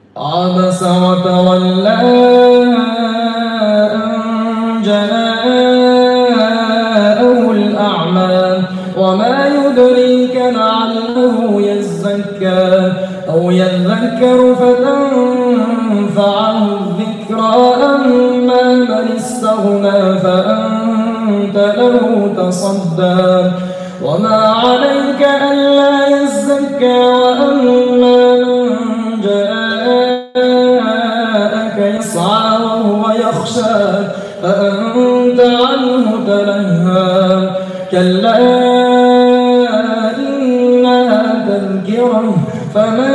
عبس وتولى أن جاءه الأعمى وما يدريك لعله يزكى أو يذكر فتنفعه الذكرى أما من استغنى فأنت له تصدى وما عليك ألا يزكى وأما من جاءك يسعى وهو يخشى فأنت عنه تلهى كلا إنها تذكرة فمن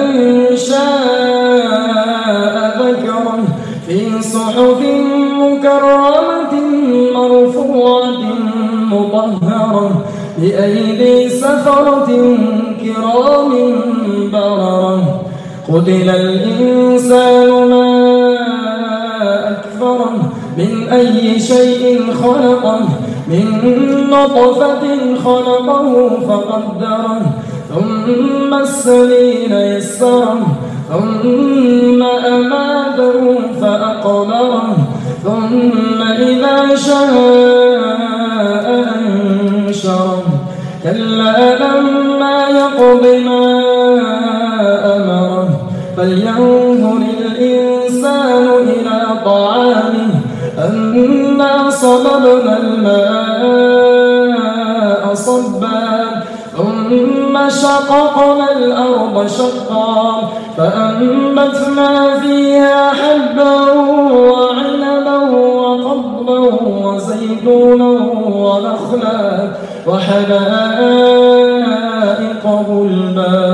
شاء ذكره في صحف مكرمة مرفوعة مطهرة بأيدي سفرة كرام بررة قتل الإنسان ما أكفره من أي شيء خلقه من نطفة خلقه فقدره ثم السبيل يسره ثم أماته فأقبره ثم إذا شاء أنشره كلا لما يقض ما أمره فلينظر الإنسان إلى طعامه أنا صببنا الماء صبا ثم شققنا الأرض شقا فأنبتنا فيها حبا وعنبا وقضبا وزيتونا ونخلا وحدائق غلبا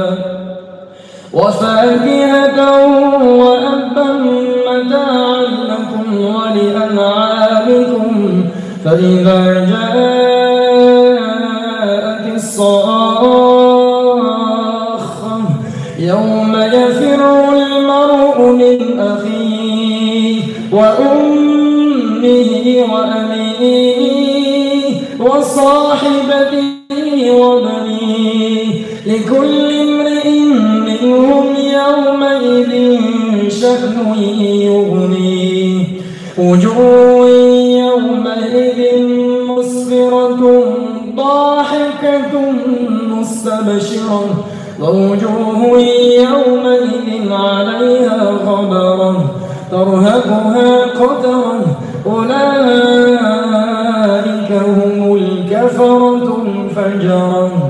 وفاكهة وأبا متاعا لكم ولأنعامكم فإذا جاءت الصاخة يوم يفر المرء من أخيه وأمه وأبيه وصاحبته وبنيه لكل امرئ منهم يومئذ شأن يغنيه وجوه يومئذ مسفرة ضاحكة مستبشرة ووجوه يومئذ عليها غبرة ترهقها قترة أولئك هم الكفرة الفجرة.